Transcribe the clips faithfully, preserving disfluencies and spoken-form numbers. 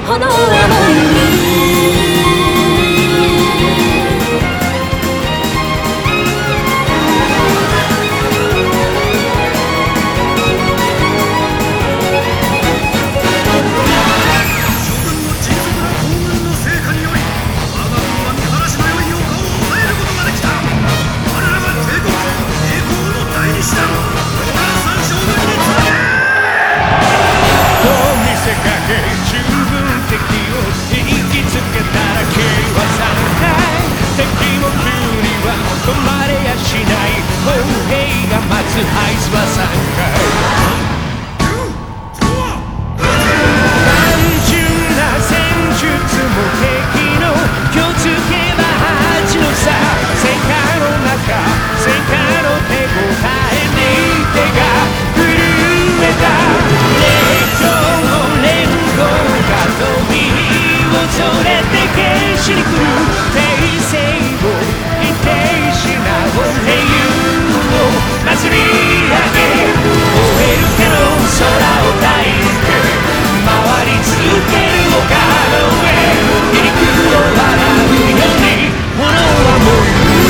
炎はもうアイスはさんかい単純な戦術も敵の気をつけば恥のさ戦火の中戦火の手応えに手が震えた熱狂の連合が飛び恐れて消しに来る平静を否定し直平勇を祭り上げ燃える手の空を抱いて回り続ける丘の上離陸を笑うように炎は燃える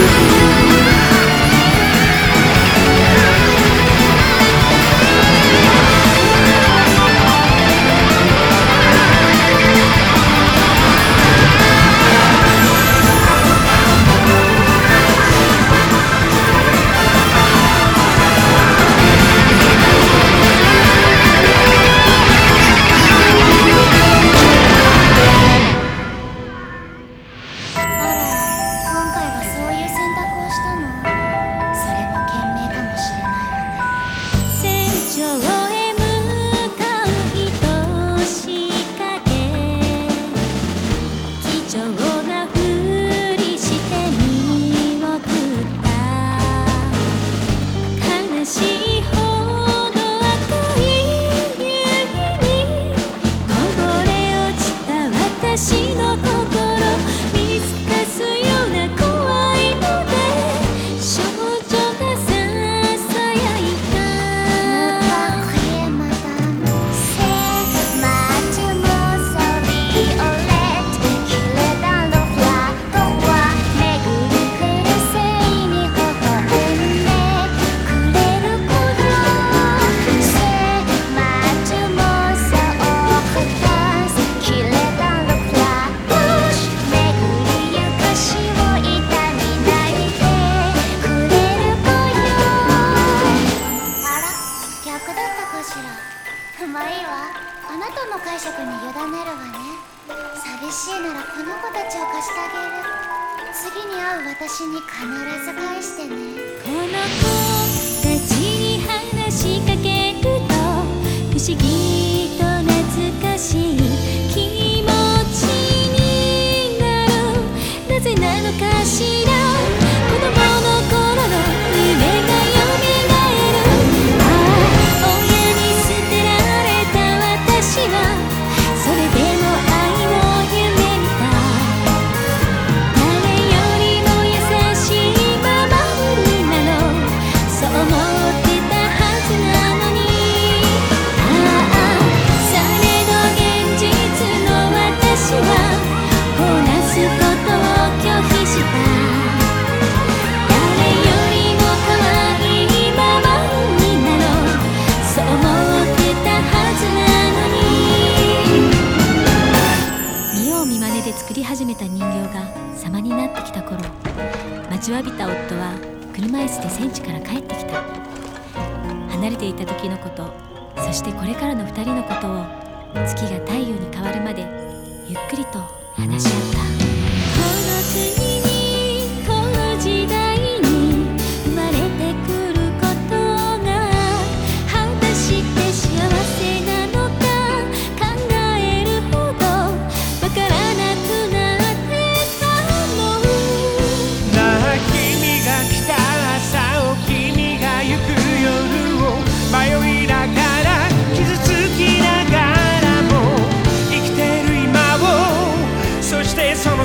まあいいわ。あなたの解釈に委ねるわね。寂しいならこの子たちを貸してあげる。次に会う私に必ず返してね。 この子たちに話しかけると不思議と懐かしい気持ちになる。なぜなのかしら。子供の頃の夢がよみがえる。ああ、親に捨てられた私はそれでも愛を夢見た。誰よりも優しいママになろう、そう思ってたはずなのに。ああ、されど現実の私はこなすことを拒否した。誰よりも可愛いママになろう、そう思ってたはずなのに。見よう見まねで作り始めた人形が様になってきた頃、待ちわびた夫は車椅子で戦地から帰ってきた。離れていた時のこと、そしてこれからの二人のことを月が太陽に変わるまでゆっくりと話し合った。この国にこの時代に生まれてくることが果たして幸せなのか考えるほどわからなくなってたの。 なあ君が来た朝を君が行く夜を迷いながら傷つきながらも生きてる今を、そしてその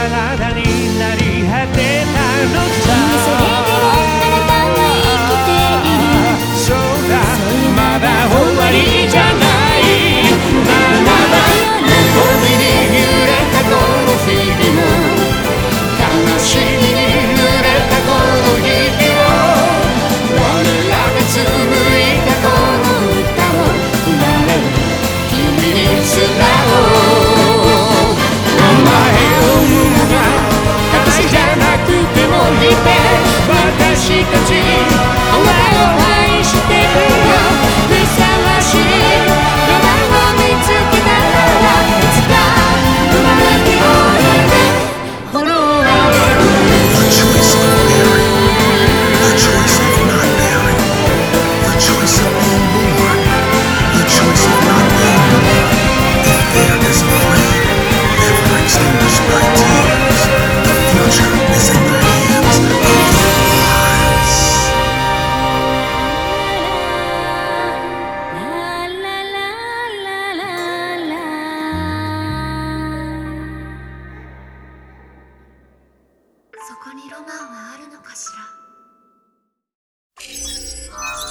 らだ